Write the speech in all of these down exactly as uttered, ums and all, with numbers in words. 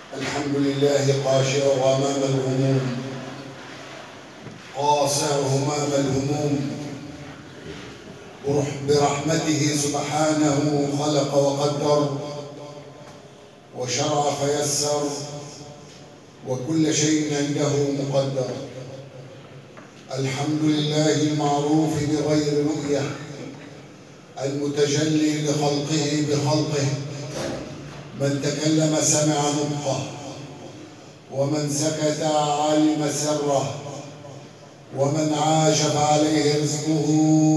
الحمد لله قاشع غمام الهموم، قاصع همام الهموم، برحمته سبحانه خلق وقدر وشرع فيسر، وكل شيء عنده مقدر. الحمد لله المعروف بغير رؤية، المتجلي لخلقه بخلقه، من تكلم سمع نطقه، ومن سكت علم سره، ومن عاش فعليه رزقه،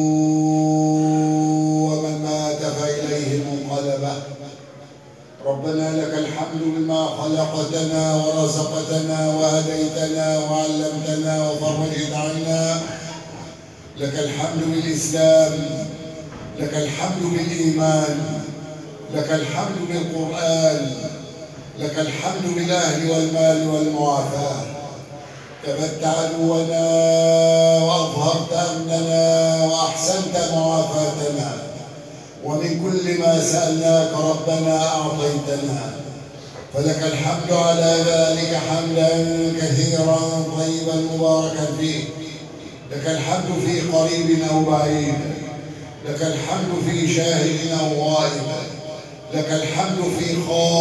ومن مات فإليه منقلبه. ربنا لك الحمد بما خلقتنا ورزقتنا وهديتنا وعلمتنا وفرجت عنا. لك الحمد بالإسلام، لك الحمد بالإيمان، لك الحمد بالقرآن، لك الحمد بالأهل والمال والمعافاة. كبت عدونا وأظهرت أمننا وأحسنت معافاتنا، ومن كل ما سألناك ربنا أعطيتنا، فلك الحمد على ذلك حمدا كثيرا طيبا مباركا فيه. لك الحمد في قريب أو بعيد، لك الحمد في شاهد أو غائب، لك الحمد في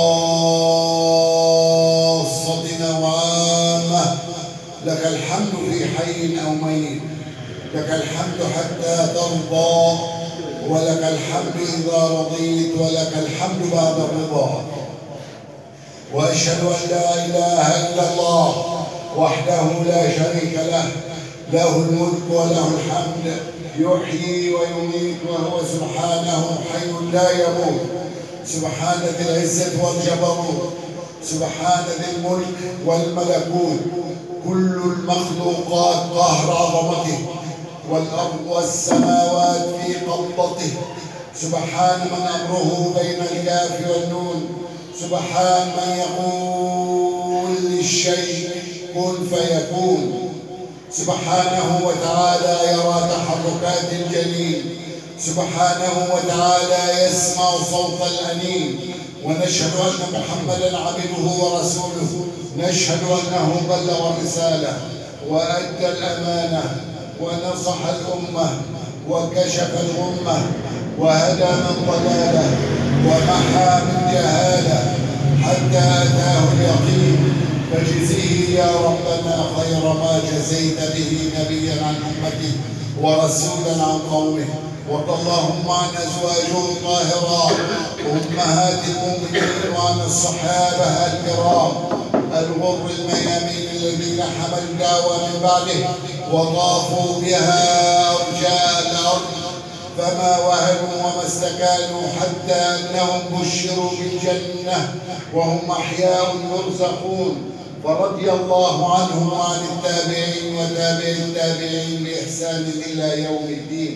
خاصة أو عامة، لك الحمد في حي أو ميت، لك الحمد حتى ترضى، ولك الحمد إذا رضيت، ولك الحمد بعد الرضا. وأشهد أن لا إله إلا الله وحده لا شريك له، له الملك وله الحمد، يحيي ويميت وهو سبحانه حي لا يموت. سبحان ذي العزة والجبروت، سبحان ذي الملك والملكوت، كل المخلوقات قهر عظمته، والأرض والسماوات في قبضته. سبحان من أمره بين الكاف والنون، سبحان من يقول للشيء كن فيكون. سبحانه وتعالى يرى تحركات الجليل، سبحانه وتعالى يسمع صوت الأنين. ونشهد أن محمدًا عبده ورسوله، نشهد أنه بلغ الرسالة وأدى الأمانة ونصح الأمة وكشف الغمة وهدى من ضلاله ومحى من جهاله حتى أتاه اليقين. فجزيه يا ربنا خير ما جزيت به نبيا عن أمته ورسولا عن قومه. وارض اللهم عن أزواجه الطاهرات أمهات المؤمنين، وعن الصحابة الكرام الغر الميامين الذين حملوا الدعوة من بعده وطافوا بها أرجاء الأرض، فما وهنوا وما استكانوا حتى أنهم بشروا بالجنة وهم أحياء يرزقون. فرضي الله عنهم وعن التابعين وتابع التابعين بإحسان إلى يوم الدين.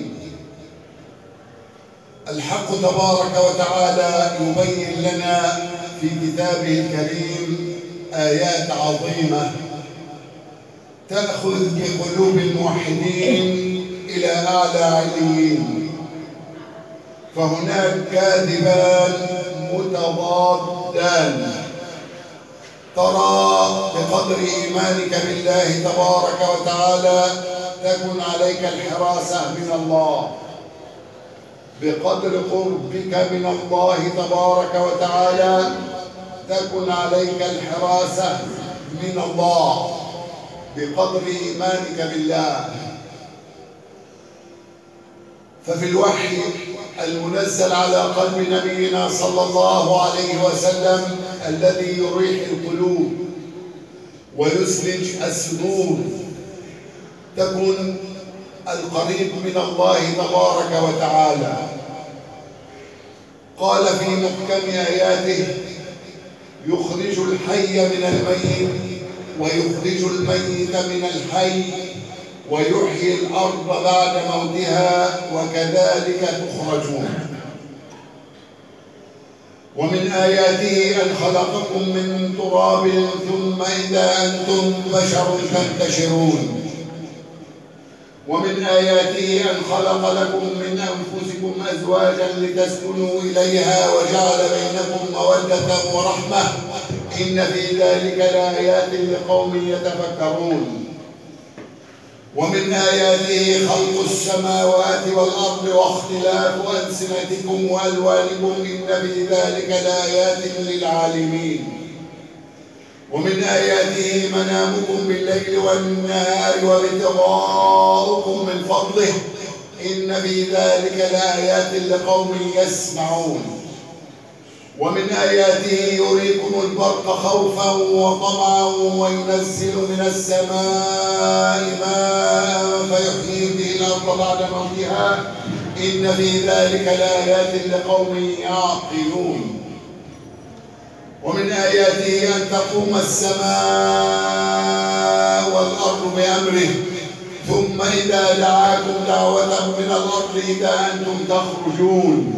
الحق تبارك وتعالى يبين لنا في كتابه الكريم آيات عظيمة تأخذ بقلوب الموحدين إلى أعلى عليين. فهناك كاذبان متضادان. ترى بقدر إيمانك بالله تبارك وتعالى تكن عليك الحراسة من الله، بقدر قربك من الله تبارك وتعالى تكن عليك الحراسة من الله، بقدر إيمانك بالله. ففي الوحي المنزل على قلب نبينا صلى الله عليه وسلم الذي يريح القلوب ويسلج الصدور تكن القريب من الله تبارك وتعالى. قال في محكم آياته: يخرج الحي من الميت ويخرج الميت من الحي ويحيي الأرض بعد موتها وكذلك تخرجون. ومن آياته أن خلقكم من تراب ثم إذا أنتم بشر تنتشرون. ومن آياته أن خلق لكم من أنفسكم أزواجا لتسكنوا إليها وجعل بينكم مودة ورحمة إن في ذلك لآيات لقوم يتفكرون. ومن آياته خلق السماوات والأرض واختلاف ألسنتكم وألوانكم إن في ذلك لآيات للعالمين. ومن آياته منامكم بالليل والنهار وابتغاؤكم من فضله إن في ذلك لآيات لقوم يسمعون. ومن آياته يريكم البرق خوفا وطمعا وينزل من السماء ماء فيحيي به الأرض بعد موتها إن في ذلك لآيات لقوم يعقلون. ومن آياته أن تقوم السماء والأرض بأمره ثم إذا دعاكم دعوة من الأرض إذا أنتم تخرجون.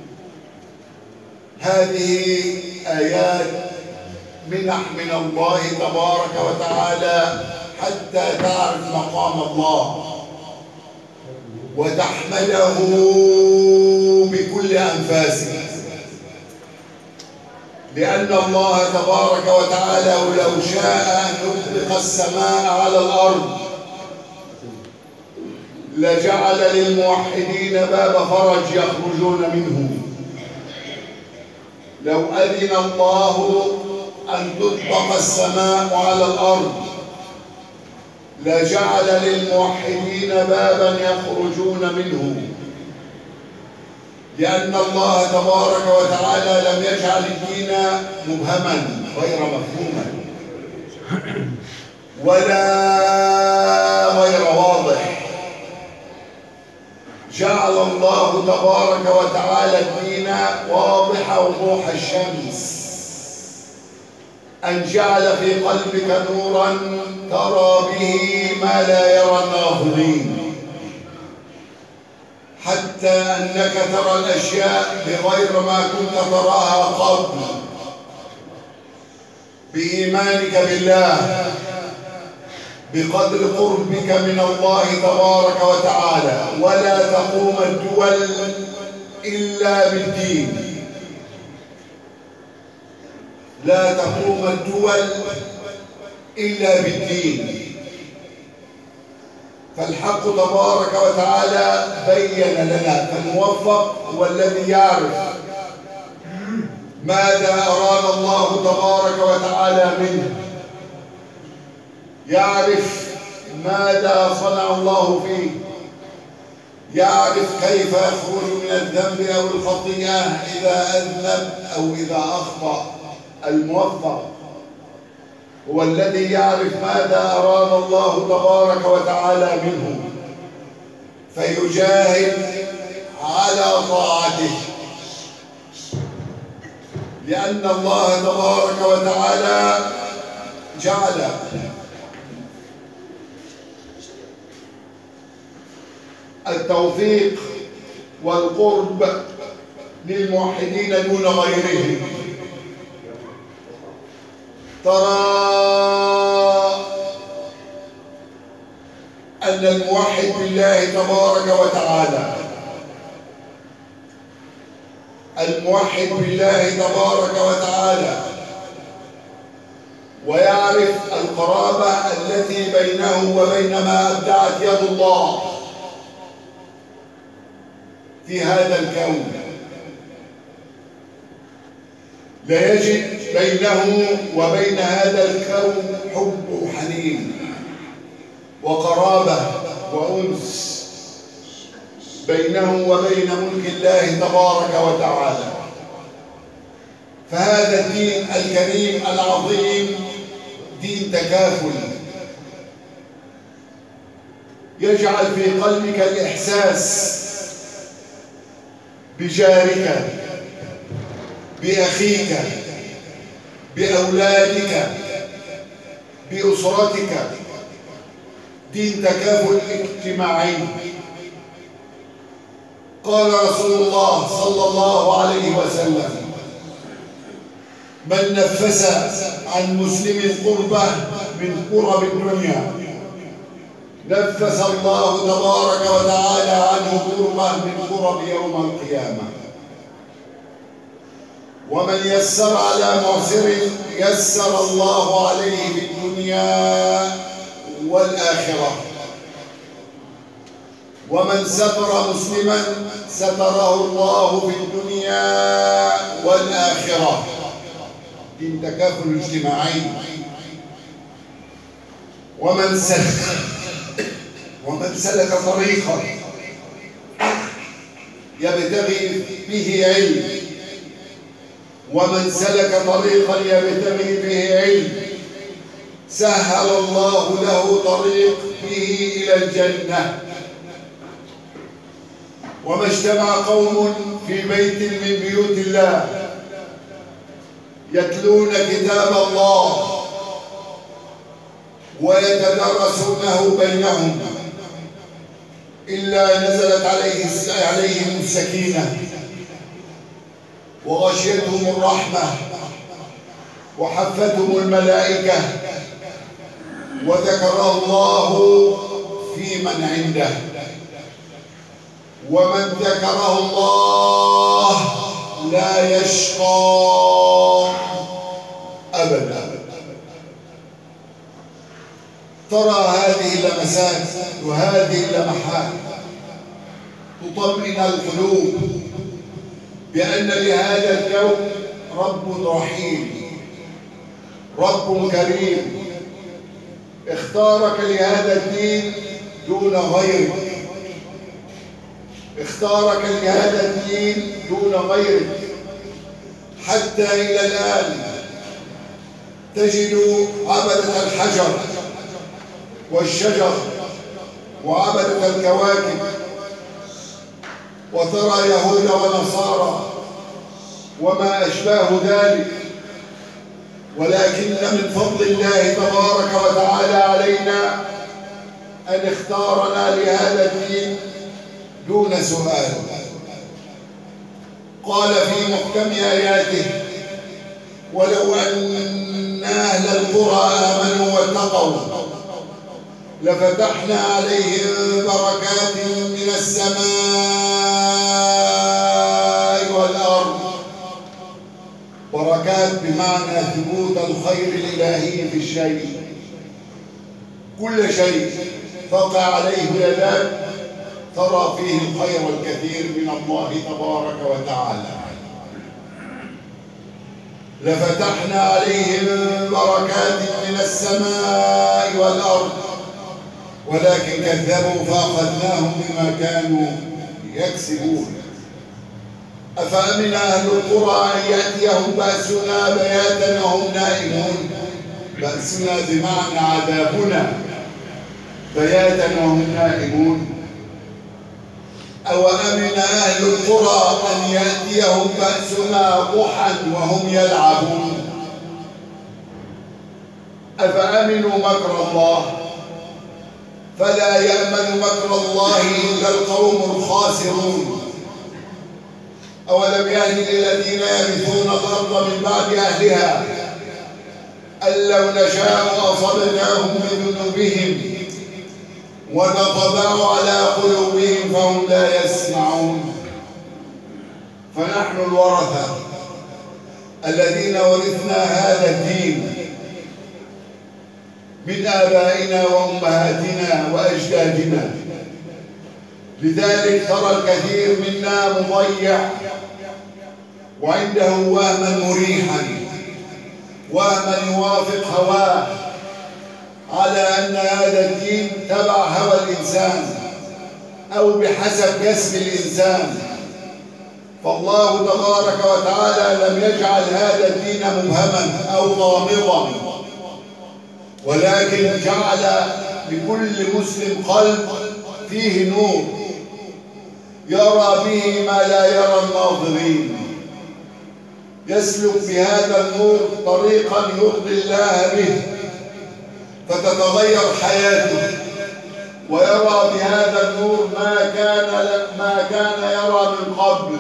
هذه آيات منح من الله تبارك وتعالى حتى تعرف مقام الله وتحمده بكل أنفاسك، لأن الله تبارك وتعالى لو شاء أن يطلق السماء على الأرض لجعل للموحدين باب فرج يخرجون منه. لو أذن الله أن تطلق السماء على الأرض لجعل للموحدين بابا يخرجون منه، لأن الله تبارك وتعالى لم يجعل الدين مبهما غير مفهوما ولا غير واضح. جعل الله تبارك وتعالى الدين واضح وضوح الشمس، أن جعل في قلبك نورا ترى به ما لا يرى الناظرين، حتى أنك ترى الأشياء بغير ما كنت تراها قبل بإيمانك بالله، بقدر قربك من الله تبارك وتعالى. ولا تقوم الدول إلا بالدين، لا تقوم الدول إلا بالدين. فالحق تبارك وتعالى بين لنا، فالموفق هو الذي يعرف ماذا أراد الله تبارك وتعالى منه، يعرف ماذا صنع الله فيه، يعرف كيف يخرج من الذنب أو الخطيئة إذا أذنب أو إذا أخطأ. الموفق هو الذي يعرف ماذا أراد الله تبارك وتعالى منه فيجاهد على طاعته، لأن الله تبارك وتعالى جعل التوفيق والقرب للموحدين دون غيرهم. ترى أن الموحد بالله تبارك وتعالى الموحد بالله تبارك وتعالى ويعرف القرابة التي بينه وبين ما أبدعت يد الله في هذا الكون، لا يجد بينه وبين هذا الكون حب وحنين وقرابة وأنس بينه وبين ملك الله تبارك وتعالى. فهذا الدين الكريم العظيم دين تكافل، يجعل في قلبك الإحساس بجارك، بأخيك، بأولادك، بأسرتك، دين تكافل اجتماعي. قال رسول الله صلى الله عليه وسلم: من نفس عن مسلم قربة من قرب الدنيا نفس الله تبارك وتعالى عنه قربة من قرب يوم القيامة. ومن يسر على معسر يسر الله عليه في الدنيا والآخرة، ومن ستر مسلما ستره الله في الدنيا والآخرة. دين تكافل اجتماعي. ومن سلك ومن سلك طريقا يبتغي به علم ومن سلك طريقا يبتغي به علم سهل الله له طريق به إلى الجنة. وما اجتمع قوم في بيت من بيوت الله يتلون كتاب الله ويتدارسونه بينهم إلا نزلت عليهم السكينة وغشيتهم الرحمة وحفتهم الملائكة وذكر الله في من عنده. ومن ذكره الله لا يشقى أبدا. ترى هذه اللمسات وهذه اللمحات تطمئن القلوب بأن لهذا الكون رب رحيم، رب كريم اختارك لهذا الدين دون غيرك، اختارك لهذا الدين دون غيرك. حتى إلى الآن تجد عبدة الحجر والشجر وعبدة الكواكب، وترى يهود ونصارى وما أشباه ذلك، ولكن من فضل الله تبارك وتعالى علينا أن اختارنا لهذا الدين دون سؤال. قال في محكم آياته: ولو أن أهل القرى آمنوا واتقوا لفتحنا عليهم بركات من السماء والأرض. بركات بمعنى ثبوت الخير الإلهي في الشيء، كل شيء تقع عليه يداك ترى فيه الخير الكثير من الله تبارك وتعالى. لفتحنا عليهم بركات من السماء والأرض ولكن كذبوا فأخذناهم بما كانوا يكسبون. أفأمن أهل القرى أن يأتيهم بأسنا بياتا وهم نائمون. بأسنا بمعنى عذابنا بياتا وهم نائمون. أو أمن أهل القرى أن يأتيهم بأسنا ضحى وهم يلعبون. أفأمنوا مكر الله فلا يأمن مكر الله إلا القوم الخاسرون. أولم يهد للذين يرثون الأرض من بعد أهلها أن لو نشاء أصبناهم بذنوبهم ونطبع على قلوبهم فهم لا يسمعون. فنحن الورثة الذين ورثنا هذا الدين من آبائنا وأمهاتنا وأجدادنا. لذلك ترى الكثير منا مضيع وعنده وهما مريحا، وهما يوافق هواه، على أن هذا الدين تبع هوى الإنسان أو بحسب كسب الإنسان. فالله تبارك وتعالى لم يجعل هذا الدين مبهما أو غامضا، ولكن جعل لكل مسلم قلب فيه نور يرى به ما لا يرى الناظرين، يسلك بهذا النور طريقا يرضي الله به فتتغير حياته، ويرى بهذا النور ما كان ما كان يرى من قبل،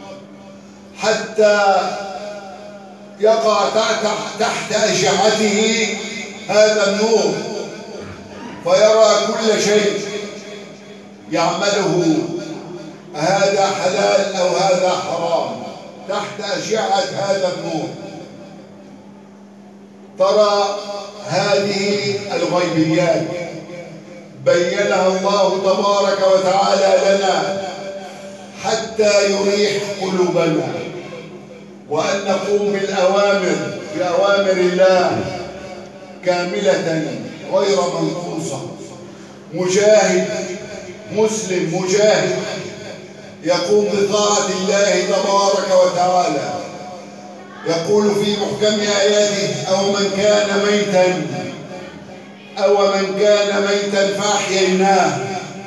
حتى يقع تحت أشعته هذا النور فيرى كل شيء يعمله هذا حلال أو هذا حرام، تحت أشعة هذا النور. ترى هذه الغيبيات بينها الله تبارك وتعالى لنا حتى يريح قلوبنا، وأن نقوم بالأوامر بأوامر الله كاملة غير منقوصة. مجاهد مسلم مجاهد يقوم بطاعة الله تبارك وتعالى، يقول في محكم آياته: أو من كان ميتا أو من كان ميتا فأحييناه.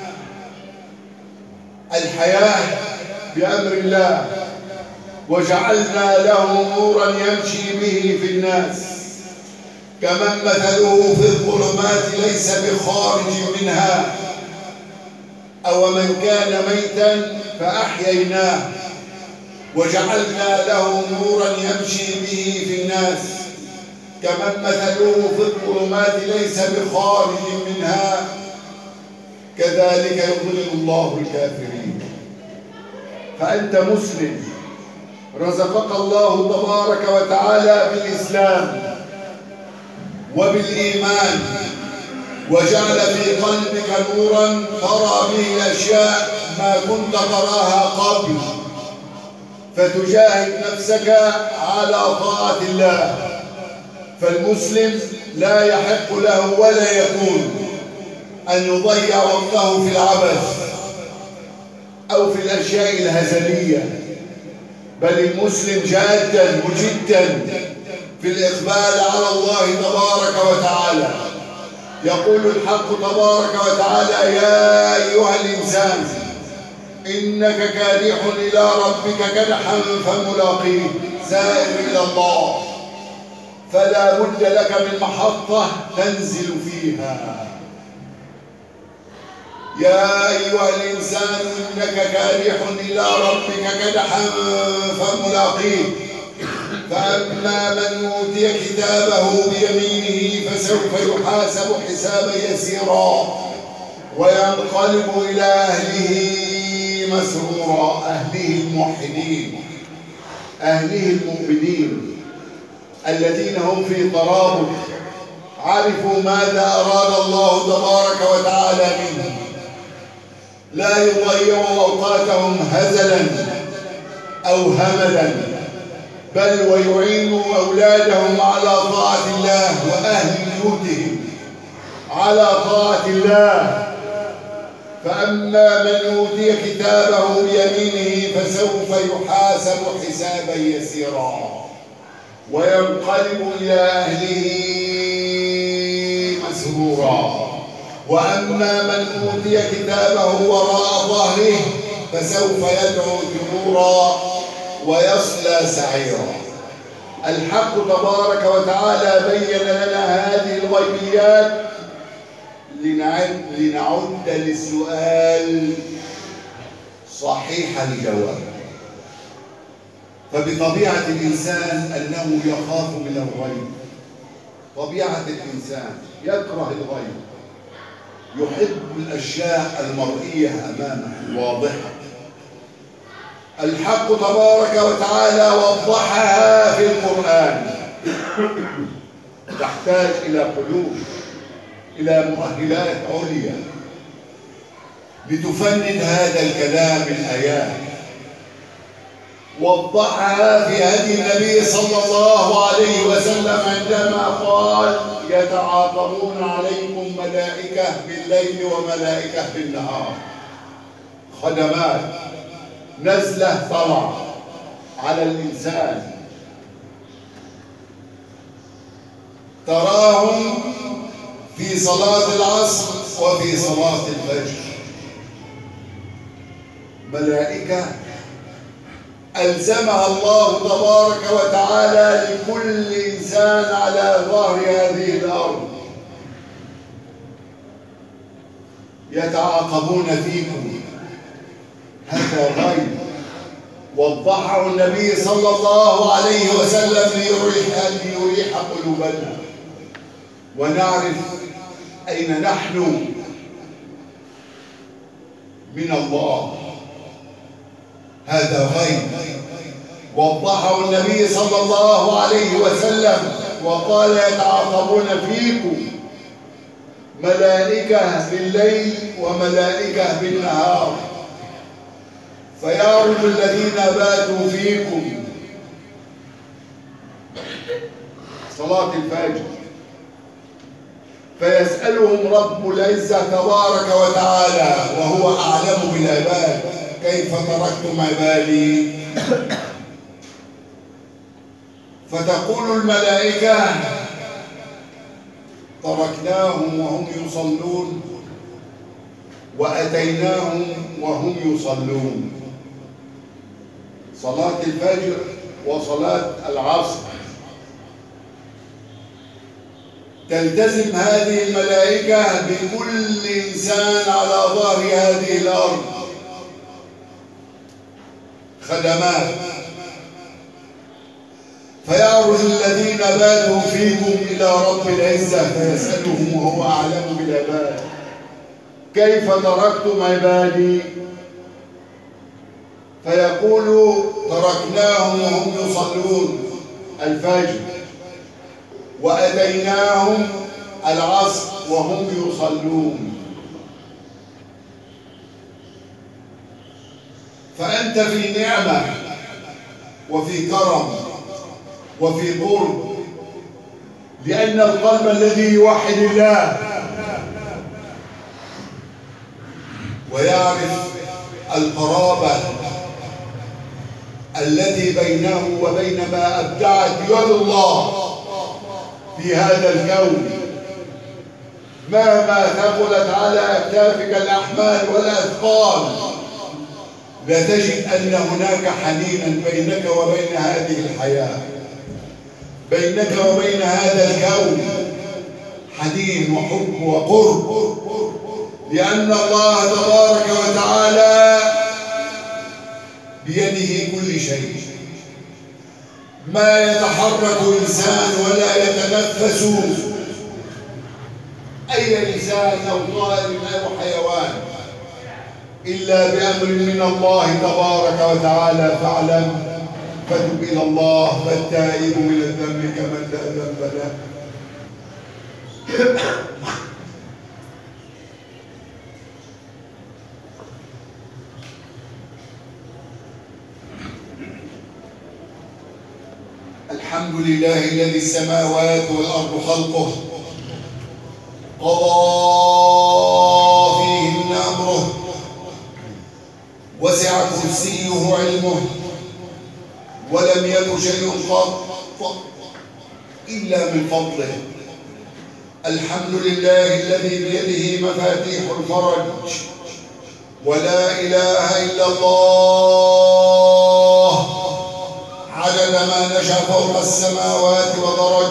الحياة بأمر الله، وجعلنا له نورا يمشي به في الناس كمن مثله في الظلمات ليس بخارج منها. أو من كان ميتا فأحييناه وجعلنا له نورا يمشي به في الناس كمن مثله في الظلمات ليس بخارج منها كذلك يضل الله الكافرين. فأنت مسلم رزقك الله تبارك وتعالى بالإسلام وبالإيمان، وجعل في قلبك نورا ترى به أشياء ما كنت تراها قبل، فتجاهد نفسك على طاعة الله. فالمسلم لا يحق له ولا يكون أن يضيع وقته في العبث أو في الأشياء الهزلية، بل المسلم جادا مجدا في الإقبال على الله تبارك وتعالى. يقول الحق تبارك وتعالى: يا أيها الإنسان إنك كادح إلى ربك كدحا فملاقيه، سائر إلى الله، فلا بد لك من محطة تنزل فيها. يا أيها الإنسان إنك كادح إلى ربك كدحا فملاقيه، فأما من أوتي كتابه بيمينه فسوف يحاسب حسابا يسيرا وينقلب إلى أهله مسرورا. أهله الموحدين، أهله المؤمنين الذين هم في ترابط، عرفوا ماذا أراد الله تبارك وتعالى منهم، لا يضيعوا أوقاتهم هزلا أو هملا، بل ويعينوا أولادهم على طاعة الله وأهل بيوتهم على طاعة الله. فأما من أوتي كتابه بيمينه فسوف يحاسب حسابا يسيرا وينقلب إلى أهله مسرورا. وأما من أوتي كتابه وراء ظهره فسوف يدعو ثبورا ويصلى سعيرا. الحق تبارك وتعالى بين لنا هذه الغيبيات لنعد, لنعد للسؤال صحيح الجواب. فبطبيعة الإنسان أنه يخاف من الغيب، طبيعة الإنسان يكره الغيب، يحب الأشياء المرئية أمامه الواضحة. الحق تبارك وتعالى وضحها في القرآن، تحتاج إلى قلوب، إلى مؤهلات عليا لتفند هذا الكلام الآيات. وضحها في هدي النبي صلى الله عليه وسلم عندما قال: يتعاقبون عليكم ملائكة بالليل وملائكة بالنهار، خدمات نزلة طلع على الإنسان، تراهم في صلاة العصر وفي صلاة الفجر. ملائكة ألزمها الله تبارك وتعالى لكل إنسان على ظهر هذه الأرض، يتعاقبون فيكم. هذا غيب وضحه النبي صلى الله عليه وسلم ليريح, ليريح قلوبنا ونعرف أين نحن من الله. هذا غيب وضحه النبي صلى الله عليه وسلم وقال يتعاقبون فيكم ملائكة بالليل وملائكة بالنهار، فيعرج الذين باتوا فيكم صلاة الفجر فيسألهم رب العزة تبارك وتعالى وهو أعلم بالعباد: كيف تركتم عبادي؟ فتقول الملائكة: تركناهم وهم يصلون وأتيناهم وهم يصلون. صلاة الفجر وصلاة العصر تلتزم هذه الملائكة بكل إنسان على ظهر هذه الأرض خدمات، فيعرج الذين باتوا فيكم إلى رب العزة فيسألهم وهو أعلم بالعباد: كيف تركتم عبادي؟ فيقول: تركناهم وهم يصلون الفجر وأتيناهم العصر وهم يصلون. فأنت في نعمة وفي كرم وفي قرب، لأن القلب الذي يوحد الله ويعرف القرابة التي بينه وبين ما أبدعت يد الله في هذا الكون، مهما ثقلت على أكتافك الأحمال والأثقال لا تجد أن هناك حنينا بينك وبين هذه الحياة، بينك وبين هذا الكون حنين وحب وقرب، لأن الله تبارك وتعالى بيده كل شيء. ما يتحرك إنسان ولا يتنفس أي إنسان أو طائر أو حيوان إلا بأمر من الله تبارك وتعالى، فاعلم فتب إلى الله، فالتائب من الذنب كمن لا ذنب له. الحمد لله الذي السماوات والأرض خلقه قضى فيهن أمره وسع كرسيه علمه ولم يك شيء قط إلا من فضله. الحمد لله الذي بيده مفاتيح الفرج، ولا إله إلا الله عدد ما نشأ فوق السماوات ودرج.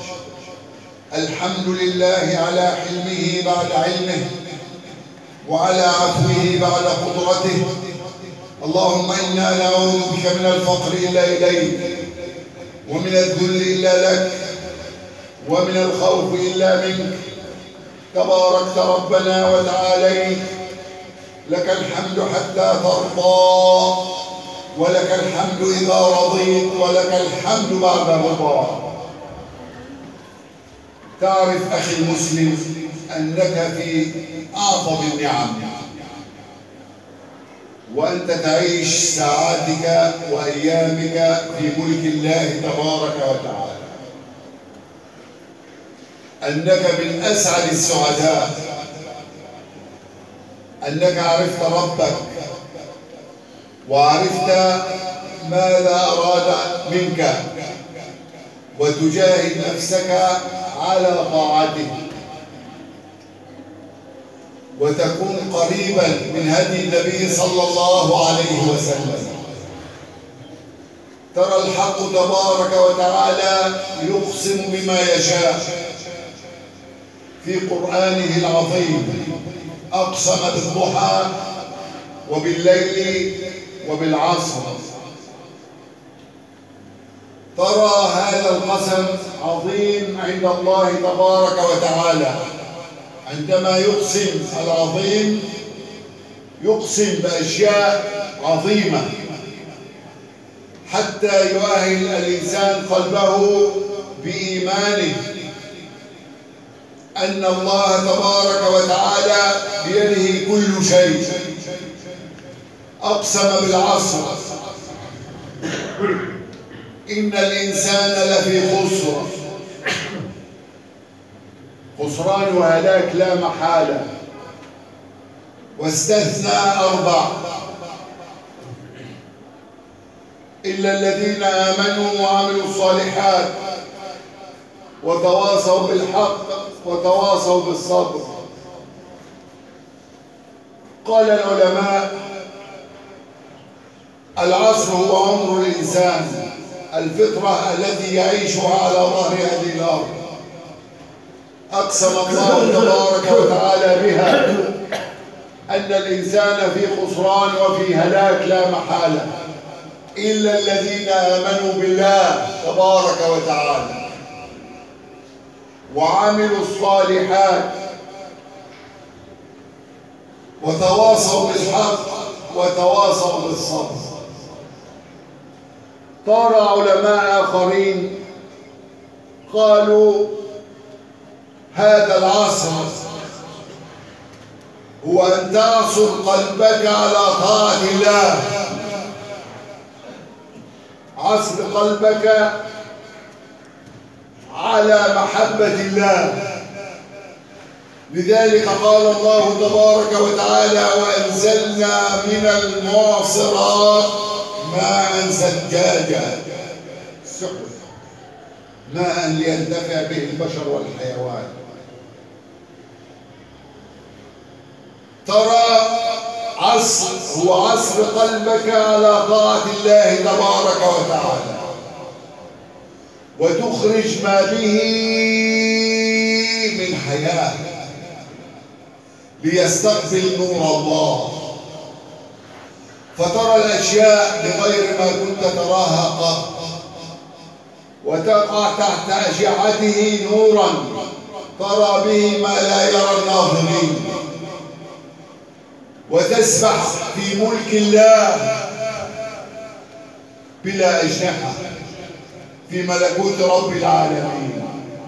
الحمد لله على حلمه بعد علمه وعلى عفوه بعد قدرته. اللهم إنا نعوذ بك من الفقر إلا إليك، ومن الذل إلا لك، ومن الخوف إلا منك. تباركت ربنا وتعاليت، لك الحمد حتى ترضى، ولك الحمد إذا رضيت، ولك الحمد بعد رضا. تعرف أخي المسلم أنك في أعظم النعم، وأنت تعيش ساعاتك وأيامك في ملك الله تبارك وتعالى، أنك من أسعد السعداء، أنك عرفت ربك وعرفت ماذا أراد منك، وتجاهد نفسك على طاعته، وتكون قريبا من هدي النبي صلى الله عليه وسلم. ترى الحق تبارك وتعالى يقسم بما يشاء في قرآنه العظيم، أقسم بالضحى وبالليل وبالعصر. ترى هذا القسم عظيم عند الله تبارك وتعالى، عندما يقسم العظيم يقسم بأشياء عظيمة، حتى يؤهل الإنسان قلبه بإيمانه أن الله تبارك وتعالى بيده كل شيء. أقسم بالعصر إن الإنسان لفي خسر، خسران وهلاك لا محالة، واستثنى أربع: إلا الذين آمنوا وعملوا الصالحات وتواصوا بالحق وتواصوا بالصبر. قال العلماء: العصر هو عمر الإنسان، الفطرة التي يعيشها على ظهر هذه الأرض. أقسم الله تبارك وتعالى بها أن الإنسان في خسران وفي هلاك لا محالة، إلا الذين آمنوا بالله تبارك وتعالى وعملوا الصالحات وتواصوا بالحق وتواصوا بالصبر. قال علماء آخرين قالوا: هذا العصر هو أن تعصر قلبك على طاعة الله، عصر قلبك على محبة الله. لذلك قال الله تبارك وتعالى: وأنزلنا من المعصرات ماء ثجاجا، ماء لينتفع به البشر والحيوان. ترى عصر هو عصر قلبك على طاعة الله تبارك وتعالى، وتخرج ما به من حياة ليستقبل نور الله، فترى الأشياء بغير ما كنت تراها قط، وتقع تحت أشعته نورا ترى به ما لا يرى الناظرين، وتسبح في ملك الله بلا أجنحة في ملكوت رب العالمين.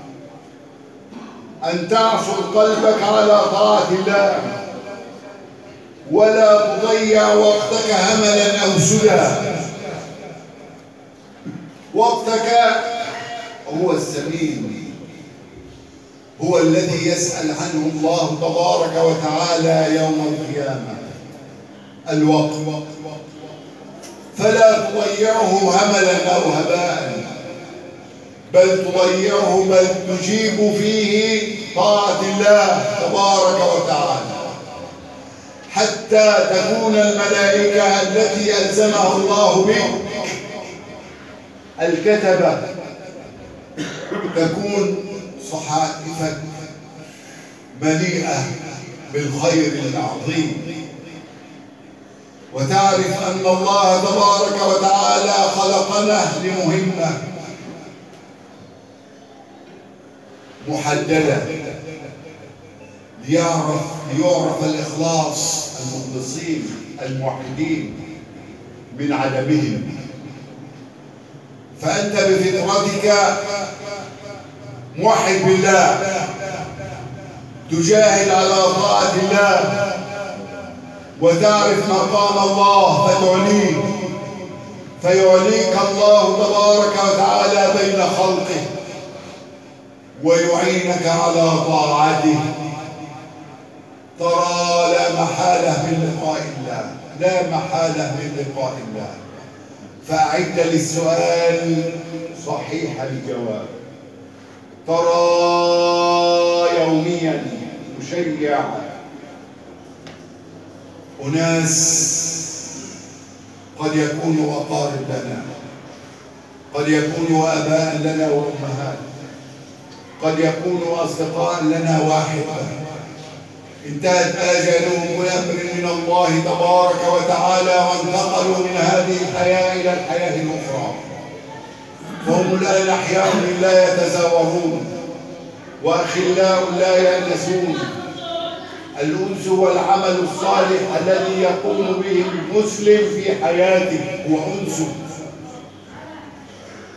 أن تعصر قلبك على طاعة الله ولا تضيع وقتك هملا أو سدى. وقتك هو السمين، هو الذي يسأل عنه الله تبارك وتعالى يوم القيامة، الوقت، فلا تضيعه هملا أو هباء، بل تضيعه بل تجيب فيه طاعة الله تبارك وتعالى، حتى تكون الملائكة التي ألزمها الله بك الكتبة تكون صحائفك مليئة بالخير العظيم، وتعرف أن الله تبارك وتعالى خلقنا لمهمة محددة، ليعرف ليعرف الإخلاص، المخلصين الموحدين من عدمهم. فأنت بفطرتك موحد بالله، تجاهد على طاعة الله، وتعرف مقام الله فتعليه، فيعليك الله تبارك وتعالى بين خلقه ويعينك على طاعته. ترى لا محالة من لقاء الله، لا محالة من لقاء الله. فأعد للسؤال صحيح الجواب. ترى يوميا نشيع أناس قد يكونوا أقارب لنا، قد يكونوا آباء لنا وأمهات، قد يكونوا أصدقاء لنا واحدة، انتهت آجالهم بأمر من الله تبارك وتعالى وانتقلوا من هذه الحياة إلى الحياة الأخرى، فهم الآن أحياء لا يتزاورون وأخلاء لا يأنسون. الأنس والعمل الصالح الذي يقوم به المسلم في حياته هو أنسه،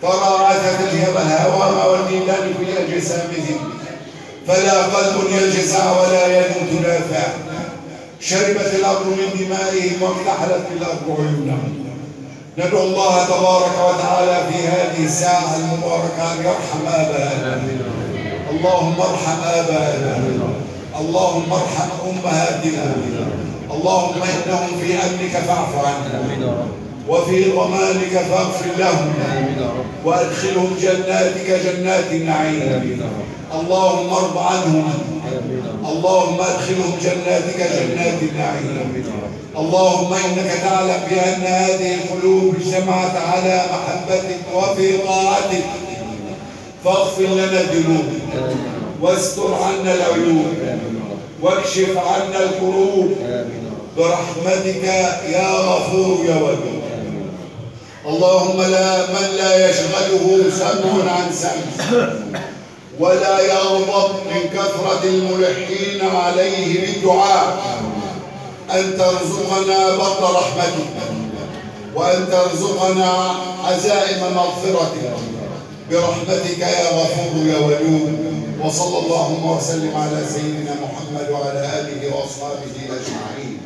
تراعثت الهوام والديدان في أجسامهم، فلا قلب يجزع ولا يد تدافع. شربت الأرض من دمائهم وامتحلت الأرض عيونهم. ندعو الله تبارك وتعالى في هذه الساعة المباركة أن يرحم آباءنا. اللهم ارحم آباءنا، اللهم ارحم أمهاتنا، اللهم إنهم في أمنك فاعف عنهم، وفي ضمانك فاغفر لهم، وأدخلهم جناتك جنات النعيم. اللهم ارض عنهم، اللهم ادخلهم جناتك جنات النعيم. اللهم إنك تعلم بأن هذه القلوب اجتمعت على محبتك وفي طاعتك، فاغفر لنا الذنوب واستر عنا العيوب واكشف عنا الكروب برحمتك يا غفور يا ودود. اللهم لا من لا يشغله سمع عن سمع ولا يغضب من كثرة الملحين عليه بالدعاء، أن ترزقنا بطن رحمتك وأن ترزقنا عزائم مغفرتك برحمتك يا غفور يا ودود. وصلى اللهم وسلم على سيدنا محمد وعلى آله وأصحابه أجمعين.